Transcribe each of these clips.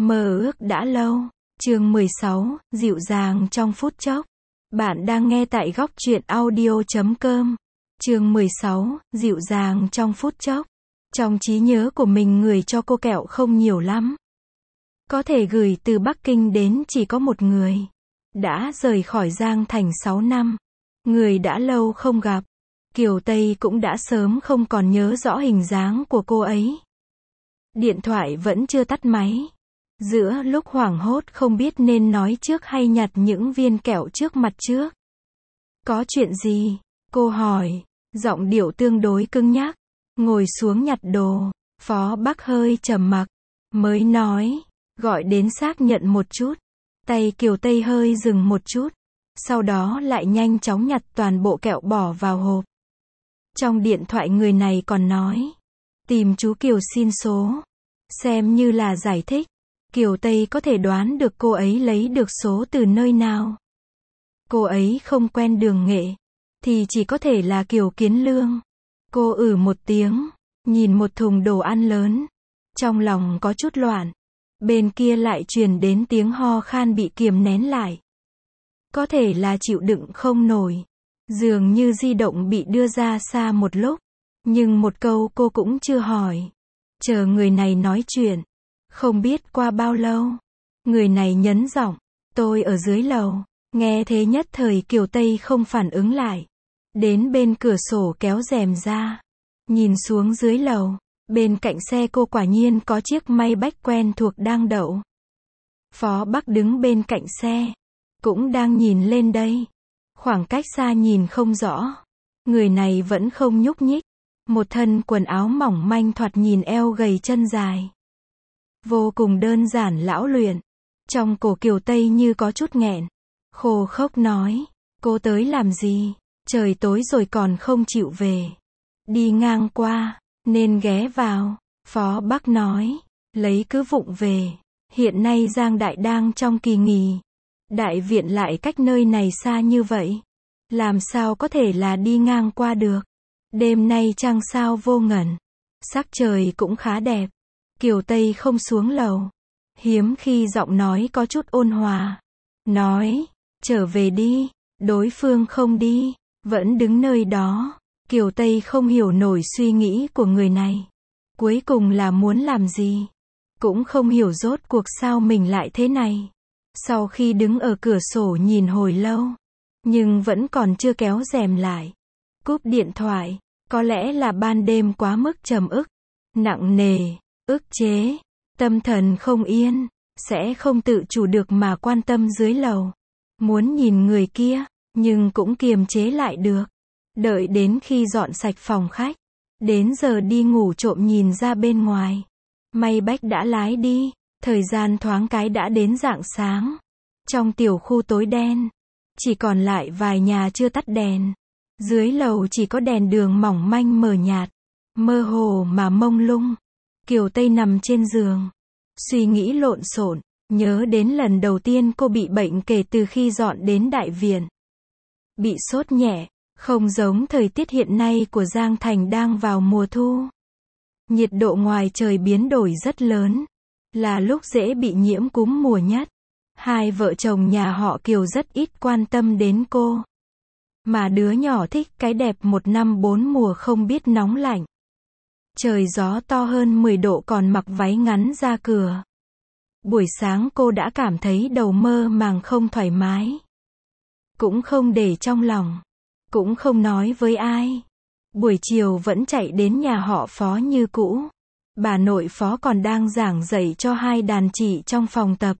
Mơ ước đã lâu. Chương 16, dịu dàng trong phút chốc. Bạn đang nghe tại góc truyện audio.com. Chương 16, dịu dàng trong phút chốc. Trong trí nhớ của mình người cho cô kẹo không nhiều lắm. Có thể gửi từ Bắc Kinh đến chỉ có một người. Đã rời khỏi Giang Thành 6 năm. Người đã lâu không gặp. Kiều Tây cũng đã sớm không còn nhớ rõ hình dáng của cô ấy. Điện thoại vẫn chưa tắt máy. Giữa lúc hoảng hốt không biết nên nói trước hay nhặt những viên kẹo trước mặt trước. Có chuyện gì? Cô hỏi, giọng điệu tương đối cứng nhắc. Ngồi xuống nhặt đồ, Phó Bắc hơi trầm mặc, mới nói, gọi đến xác nhận một chút. Tay Kiều Tây hơi dừng một chút, sau đó lại nhanh chóng nhặt toàn bộ kẹo bỏ vào hộp. Trong điện thoại người này còn nói, tìm chú Kiều xin số, xem như là giải thích. Kiều Tây có thể đoán được cô ấy lấy được số từ nơi nào. Cô ấy không quen Đường Nghệ, thì chỉ có thể là Kiều Kiến Lương. Cô một tiếng, nhìn một thùng đồ ăn lớn. Trong lòng có chút loạn. Bên kia lại truyền đến tiếng ho khan bị kiềm nén lại. Có thể là chịu đựng không nổi. Dường như di động bị đưa ra xa một lúc. Nhưng một câu cô cũng chưa hỏi. Chờ người này nói chuyện. Không biết qua bao lâu. Người này nhấn giọng. Tôi ở dưới lầu. Nghe thế nhất thời Kiều Tây không phản ứng lại. Đến bên cửa sổ kéo rèm ra. Nhìn xuống dưới lầu. Bên cạnh xe cô quả nhiên có chiếc Maybach quen thuộc đang đậu. Phó Bắc đứng bên cạnh xe. Cũng đang nhìn lên đây. Khoảng cách xa nhìn không rõ. Người này vẫn không nhúc nhích. Một thân quần áo mỏng manh thoạt nhìn eo gầy chân dài. Vô cùng đơn giản lão luyện. Trong cổ Kiều Tây như có chút nghẹn. Khô khốc nói. Cô tới làm gì? Trời tối rồi còn không chịu về. Đi ngang qua, nên ghé vào. Phó Bắc nói. Lấy cứ vụng về. Hiện nay Giang Đại đang trong kỳ nghỉ. Đại viện lại cách nơi này xa như vậy. Làm sao có thể là đi ngang qua được. Đêm nay trăng sao vô ngần. Sắc trời cũng khá đẹp. Kiều Tây không xuống lầu. Hiếm khi giọng nói có chút ôn hòa. Nói, trở về đi. Đối phương không đi. Vẫn đứng nơi đó. Kiều Tây không hiểu nổi suy nghĩ của người này. Cuối cùng là muốn làm gì. Cũng không hiểu rốt cuộc sao mình lại thế này. Sau khi đứng ở cửa sổ nhìn hồi lâu. Nhưng vẫn còn chưa kéo rèm lại. Cúp điện thoại. Có lẽ là ban đêm quá mức trầm ức. Nặng nề. Ức chế. Tâm thần không yên. Sẽ không tự chủ được mà quan tâm dưới lầu. Muốn nhìn người kia. Nhưng cũng kiềm chế lại được. Đợi đến khi dọn sạch phòng khách. Đến giờ đi ngủ trộm nhìn ra bên ngoài. Maybach đã lái đi. Thời gian thoáng cái đã đến rạng sáng. Trong tiểu khu tối đen. Chỉ còn lại vài nhà chưa tắt đèn. Dưới lầu chỉ có đèn đường mỏng manh mờ nhạt. Mơ hồ mà mông lung. Kiều Tây nằm trên giường. Suy nghĩ lộn xộn. Nhớ đến lần đầu tiên cô bị bệnh kể từ khi dọn đến đại viện. Bị sốt nhẹ. Không giống thời tiết hiện nay của Giang Thành đang vào mùa thu. Nhiệt độ ngoài trời biến đổi rất lớn. Là lúc dễ bị nhiễm cúm mùa nhất. Hai vợ chồng nhà họ Kiều rất ít quan tâm đến cô. Mà đứa nhỏ thích cái đẹp một năm bốn mùa không biết nóng lạnh. Trời gió to hơn 10 độ còn mặc váy ngắn ra cửa. Buổi sáng cô đã cảm thấy đầu mơ màng không thoải mái. Cũng không để trong lòng. Cũng không nói với ai. Buổi chiều vẫn chạy đến nhà họ Phó như cũ. Bà nội Phó còn đang giảng dạy cho hai đàn chị trong phòng tập.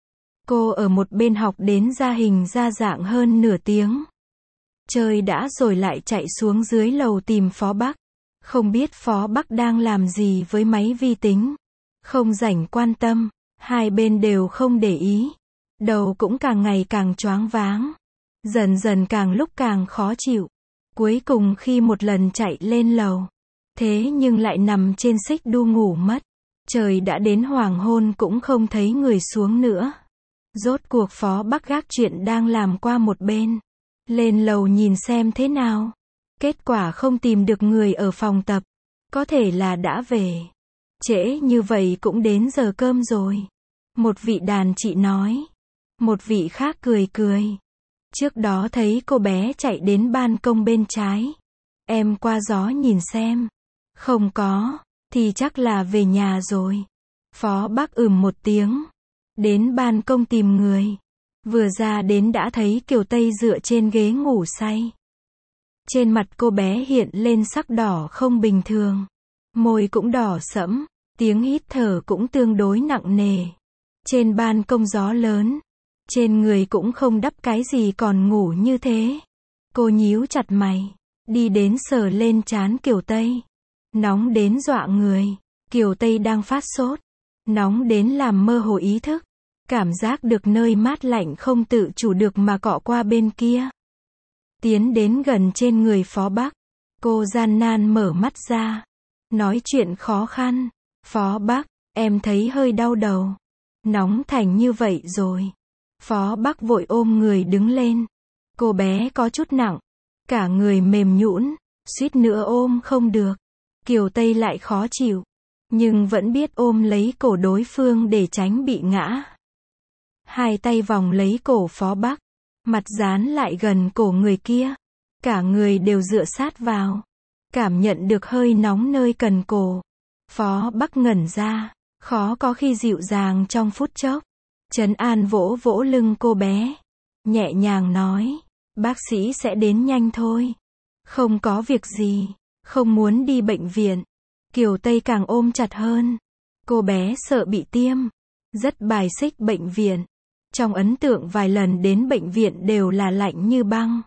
Cô ở một bên học đến ra hình ra dạng hơn nửa tiếng. Chơi đã rồi lại chạy xuống dưới lầu tìm Phó Bắc. Không biết Phó Bắc đang làm gì với máy vi tính. Không rảnh quan tâm. Hai bên đều không để ý. Đầu cũng càng ngày càng choáng váng. Dần dần càng lúc càng khó chịu. Cuối cùng khi một lần chạy lên lầu. Thế nhưng lại nằm trên xích đu ngủ mất. Trời đã đến hoàng hôn cũng không thấy người xuống nữa. Rốt cuộc Phó Bắc gác chuyện đang làm qua một bên. Lên lầu nhìn xem thế nào. Kết quả không tìm được người ở phòng tập. Có thể là đã về. Trễ như vậy cũng đến giờ cơm rồi. Một vị đàn chị nói. Một vị khác cười cười. Trước đó thấy cô bé chạy đến ban công bên trái. Em qua gió nhìn xem. Không có, thì chắc là về nhà rồi. Phó Bắc một tiếng. Đến ban công tìm người. Vừa ra đến đã thấy Kiều Tây dựa trên ghế ngủ say. Trên mặt cô bé hiện lên sắc đỏ không bình thường. Môi cũng đỏ sẫm, tiếng hít thở cũng tương đối nặng nề. Trên ban công gió lớn. Trên người cũng không đắp cái gì còn ngủ như thế. Cô nhíu chặt mày. Đi đến sờ lên trán Kiều Tây. Nóng đến dọa người. Kiều Tây đang phát sốt. Nóng đến làm mơ hồ ý thức. Cảm giác được nơi mát lạnh không tự chủ được mà cọ qua bên kia. Tiến đến gần trên người Phó Bắc. Cô gian nan mở mắt ra. Nói chuyện khó khăn. Phó Bắc, em thấy hơi đau đầu. Nóng thành như vậy rồi. Phó Bắc vội ôm người đứng lên. Cô bé có chút nặng. Cả người mềm nhũn, suýt nữa ôm không được. Kiều Tây lại khó chịu. Nhưng vẫn biết ôm lấy cổ đối phương để tránh bị ngã. Hai tay vòng lấy cổ Phó Bắc. Mặt dán lại gần cổ người kia. Cả người đều dựa sát vào. Cảm nhận được hơi nóng nơi cần cổ. Phó Bắc ngẩn ra. Khó có khi dịu dàng trong phút chốc. Trấn an vỗ vỗ lưng cô bé. Nhẹ nhàng nói. Bác sĩ sẽ đến nhanh thôi. Không có việc gì. Không muốn đi bệnh viện. Kiều Tây càng ôm chặt hơn. Cô bé sợ bị tiêm. Rất bài xích bệnh viện. Trong ấn tượng vài lần đến bệnh viện đều là lạnh như băng.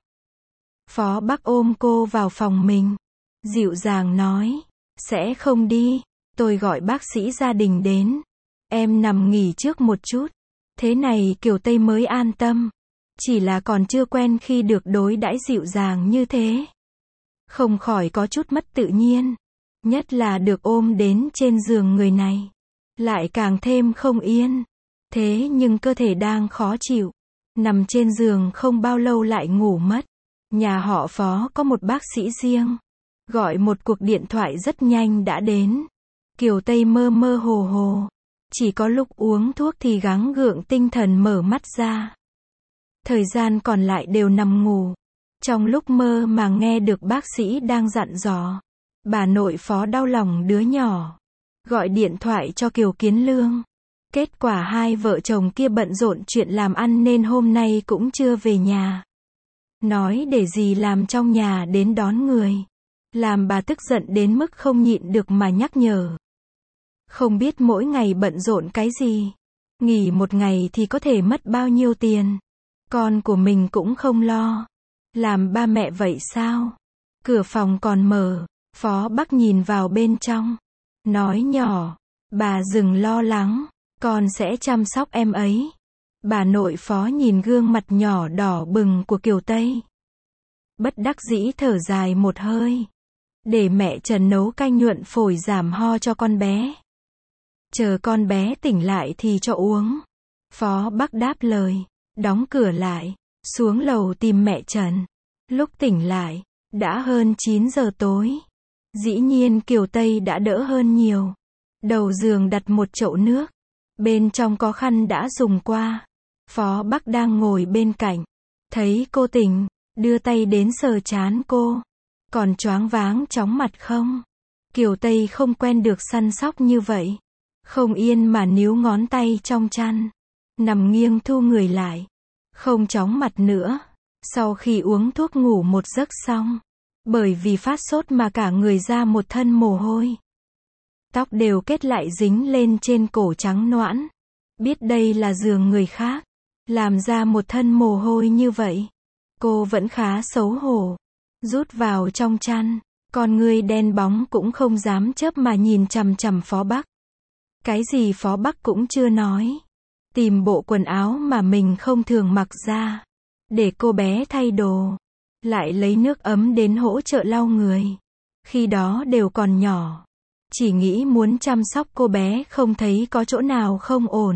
Phó Bắc ôm cô vào phòng mình. Dịu dàng nói. Sẽ không đi. Tôi gọi bác sĩ gia đình đến. Em nằm nghỉ trước một chút. Thế này Kiều Tây mới an tâm. Chỉ là còn chưa quen khi được đối đãi dịu dàng như thế. Không khỏi có chút mất tự nhiên. Nhất là được ôm đến trên giường người này. Lại càng thêm không yên. Thế nhưng cơ thể đang khó chịu. Nằm trên giường không bao lâu lại ngủ mất. Nhà họ Phó có một bác sĩ riêng. Gọi một cuộc điện thoại rất nhanh đã đến. Kiều Tây mơ mơ hồ hồ. Chỉ có lúc uống thuốc thì gắng gượng tinh thần mở mắt ra. Thời gian còn lại đều nằm ngủ. Trong lúc mơ mà nghe được bác sĩ đang dặn dò. Bà nội Phó đau lòng đứa nhỏ. Gọi điện thoại cho Kiều Kiến Lương. Kết quả hai vợ chồng kia bận rộn chuyện làm ăn nên hôm nay cũng chưa về nhà. Nói để gì làm trong nhà đến đón người. Làm bà tức giận đến mức không nhịn được mà nhắc nhở. Không biết mỗi ngày bận rộn cái gì. Nghỉ một ngày thì có thể mất bao nhiêu tiền. Con của mình cũng không lo. Làm ba mẹ vậy sao? Cửa phòng còn mở. Phó Bắc nhìn vào bên trong. Nói nhỏ. Bà đừng lo lắng. Con sẽ chăm sóc em ấy. Bà nội Phó nhìn gương mặt nhỏ đỏ bừng của Kiều Tây. Bất đắc dĩ thở dài một hơi. Để mẹ Trần nấu canh nhuận phổi giảm ho cho con bé. Chờ con bé tỉnh lại thì cho uống. Phó Bắc đáp lời. Đóng cửa lại. Xuống lầu tìm mẹ Trần. Lúc tỉnh lại. Đã hơn 9 giờ tối. Dĩ nhiên Kiều Tây đã đỡ hơn nhiều. Đầu giường đặt một chậu nước. Bên trong có khăn đã dùng qua. Phó Bắc đang ngồi bên cạnh. Thấy cô tỉnh. Đưa tay đến sờ trán cô. Còn choáng váng chóng mặt không? Kiều Tây không quen được săn sóc như vậy. Không yên mà níu ngón tay trong chăn. Nằm nghiêng thu người lại. Không chóng mặt nữa. Sau khi uống thuốc ngủ một giấc xong. Bởi vì phát sốt mà cả người ra một thân mồ hôi. Tóc đều kết lại dính lên trên cổ trắng noãn. Biết đây là giường người khác. Làm ra một thân mồ hôi như vậy. Cô vẫn khá xấu hổ. Rút vào trong chăn. Con người đen bóng cũng không dám chớp mà nhìn chằm chằm Phó Bắc. Cái gì Phó Bắc cũng chưa nói. Tìm bộ quần áo mà mình không thường mặc ra. Để cô bé thay đồ. Lại lấy nước ấm đến hỗ trợ lau người. Khi đó đều còn nhỏ. Chỉ nghĩ muốn chăm sóc cô bé không thấy có chỗ nào không ổn.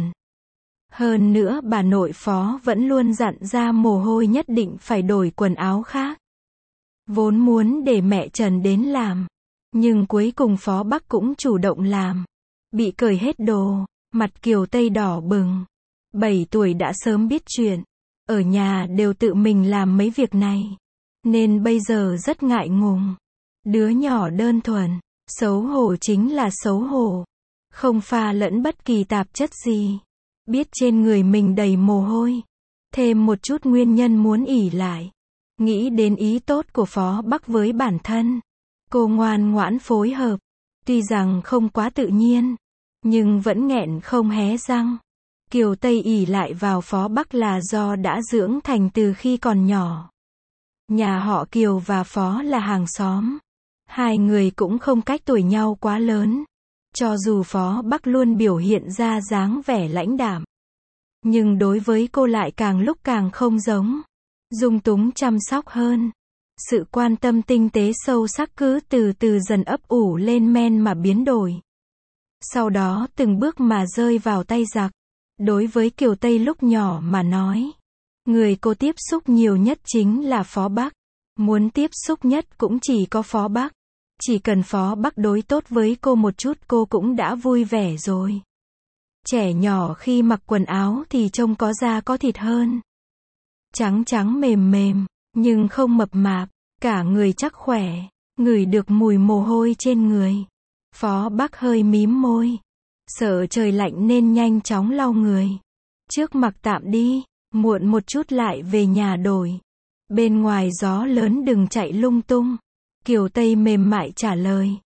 Hơn nữa bà nội Phó vẫn luôn dặn ra mồ hôi nhất định phải đổi quần áo khác. Vốn muốn để mẹ Trần đến làm. Nhưng cuối cùng Phó Bắc cũng chủ động làm. Bị cởi hết đồ. Mặt Kiều Tây đỏ bừng. 7 tuổi đã sớm biết chuyện. Ở nhà đều tự mình làm mấy việc này. Nên bây giờ rất ngại ngùng. Đứa nhỏ đơn thuần. Xấu hổ chính là xấu hổ. Không pha lẫn bất kỳ tạp chất gì. Biết trên người mình đầy mồ hôi. Thêm một chút nguyên nhân muốn ỷ lại. Nghĩ đến ý tốt của Phó Bắc với bản thân. Cô ngoan ngoãn phối hợp. Tuy rằng không quá tự nhiên. Nhưng vẫn nghẹn không hé răng. Kiều Tây ỷ lại vào Phó Bắc là do đã dưỡng thành từ khi còn nhỏ. Nhà họ Kiều và Phó là hàng xóm. Hai người cũng không cách tuổi nhau quá lớn. Cho dù Phó Bắc luôn biểu hiện ra dáng vẻ lãnh đạm. Nhưng đối với cô lại càng lúc càng không giống. Dung túng chăm sóc hơn. Sự quan tâm tinh tế sâu sắc cứ từ từ dần ấp ủ lên men mà biến đổi. Sau đó từng bước mà rơi vào tay giặc. Đối với Kiều Tây lúc nhỏ mà nói. Người cô tiếp xúc nhiều nhất chính là Phó Bắc. Muốn tiếp xúc nhất cũng chỉ có Phó Bắc. Chỉ cần Phó Bắc đối tốt với cô một chút cô cũng đã vui vẻ rồi. Trẻ nhỏ khi mặc quần áo thì trông có da có thịt hơn. Trắng trắng mềm mềm, nhưng không mập mạp, cả người chắc khỏe, ngửi được mùi mồ hôi trên người. Phó Bắc hơi mím môi. Sợ trời lạnh nên nhanh chóng lau người. Trước mặc tạm đi, muộn một chút lại về nhà đổi. Bên ngoài gió lớn đừng chạy lung tung. Kiều Tây mềm mại trả lời.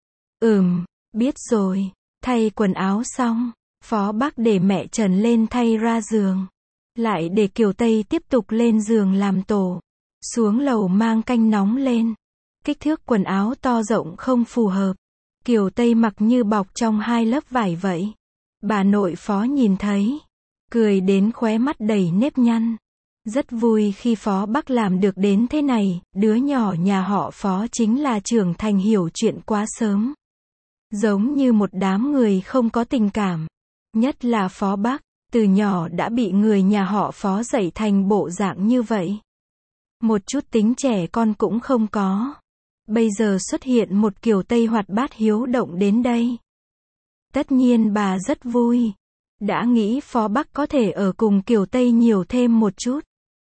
Biết rồi. Thay quần áo xong, Phó Bắc để mẹ Trần lên thay ra giường. Lại để Kiều Tây tiếp tục lên giường làm tổ. Xuống lầu mang canh nóng lên. Kích thước quần áo to rộng không phù hợp. Kiều Tây mặc như bọc trong 2 lớp vải vậy. Bà nội Phó nhìn thấy. Cười đến khóe mắt đầy nếp nhăn. Rất vui khi Phó Bắc làm được đến thế này. Đứa nhỏ nhà họ Phó chính là trưởng thành hiểu chuyện quá sớm. Giống như một đám người không có tình cảm. Nhất là Phó Bắc. Từ nhỏ đã bị người nhà họ Phó dạy thành bộ dạng như vậy. Một chút tính trẻ con cũng không có. Bây giờ xuất hiện một Kiều Tây hoạt bát hiếu động đến đây. Tất nhiên bà rất vui. Đã nghĩ Phó Bắc có thể ở cùng Kiều Tây nhiều thêm một chút.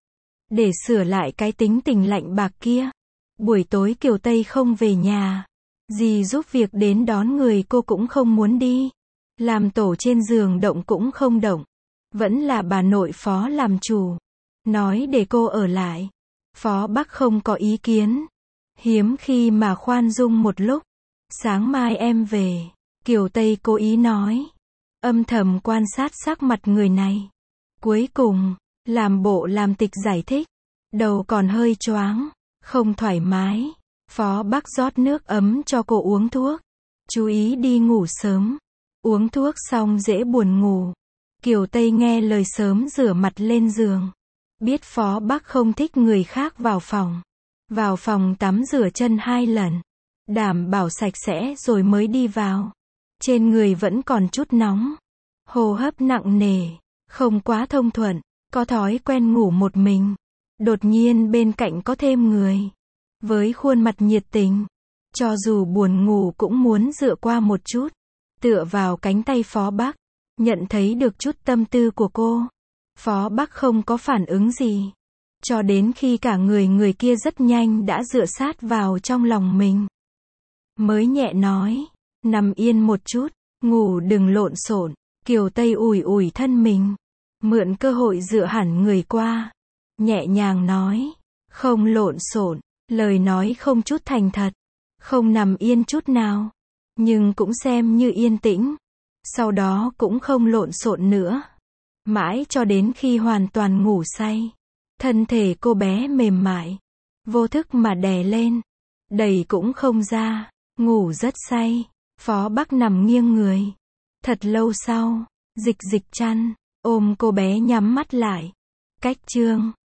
Để sửa lại cái tính tình lạnh bạc kia. Buổi tối Kiều Tây không về nhà. Dì giúp việc đến đón người cô cũng không muốn đi. Làm tổ trên giường động cũng không động. Vẫn là bà nội Phó làm chủ. Nói để cô ở lại. Phó Bắc không có ý kiến. Hiếm khi mà khoan dung một lúc. Sáng mai em về. Kiều Tây cố ý nói. Âm thầm quan sát sắc mặt người này. Cuối cùng, làm bộ làm tịch giải thích. Đầu còn hơi choáng. Không thoải mái. Phó Bắc rót nước ấm cho cô uống thuốc. Chú ý đi ngủ sớm. Uống thuốc xong dễ buồn ngủ. Kiều Tây nghe lời sớm rửa mặt lên giường. Biết Phó Bắc không thích người khác vào phòng. Vào phòng tắm rửa chân 2 lần. Đảm bảo sạch sẽ rồi mới đi vào. Trên người vẫn còn chút nóng. Hô hấp nặng nề. Không quá thông thuận. Có thói quen ngủ một mình. Đột nhiên bên cạnh có thêm người. Với khuôn mặt nhiệt tình. Cho dù buồn ngủ cũng muốn dựa qua một chút. Tựa vào cánh tay Phó Bắc. Nhận thấy được chút tâm tư của cô. Phó Bắc không có phản ứng gì. Cho đến khi cả người kia rất nhanh đã dựa sát vào trong lòng mình. Mới nhẹ nói. Nằm yên một chút. Ngủ đừng lộn xộn. Kiều Tây ủi ủi thân mình. Mượn cơ hội dựa hẳn người qua. Nhẹ nhàng nói. Không lộn xộn. Lời nói không chút thành thật. Không nằm yên chút nào. Nhưng cũng xem như yên tĩnh. Sau đó cũng không lộn xộn nữa. Mãi cho đến khi hoàn toàn ngủ say. Thân thể cô bé mềm mại. Vô thức mà đè lên. Đẩy cũng không ra. Ngủ rất say. Phó Bắc nằm nghiêng người. Thật lâu sau. Dịch chăn. Ôm cô bé nhắm mắt lại. Cách chương.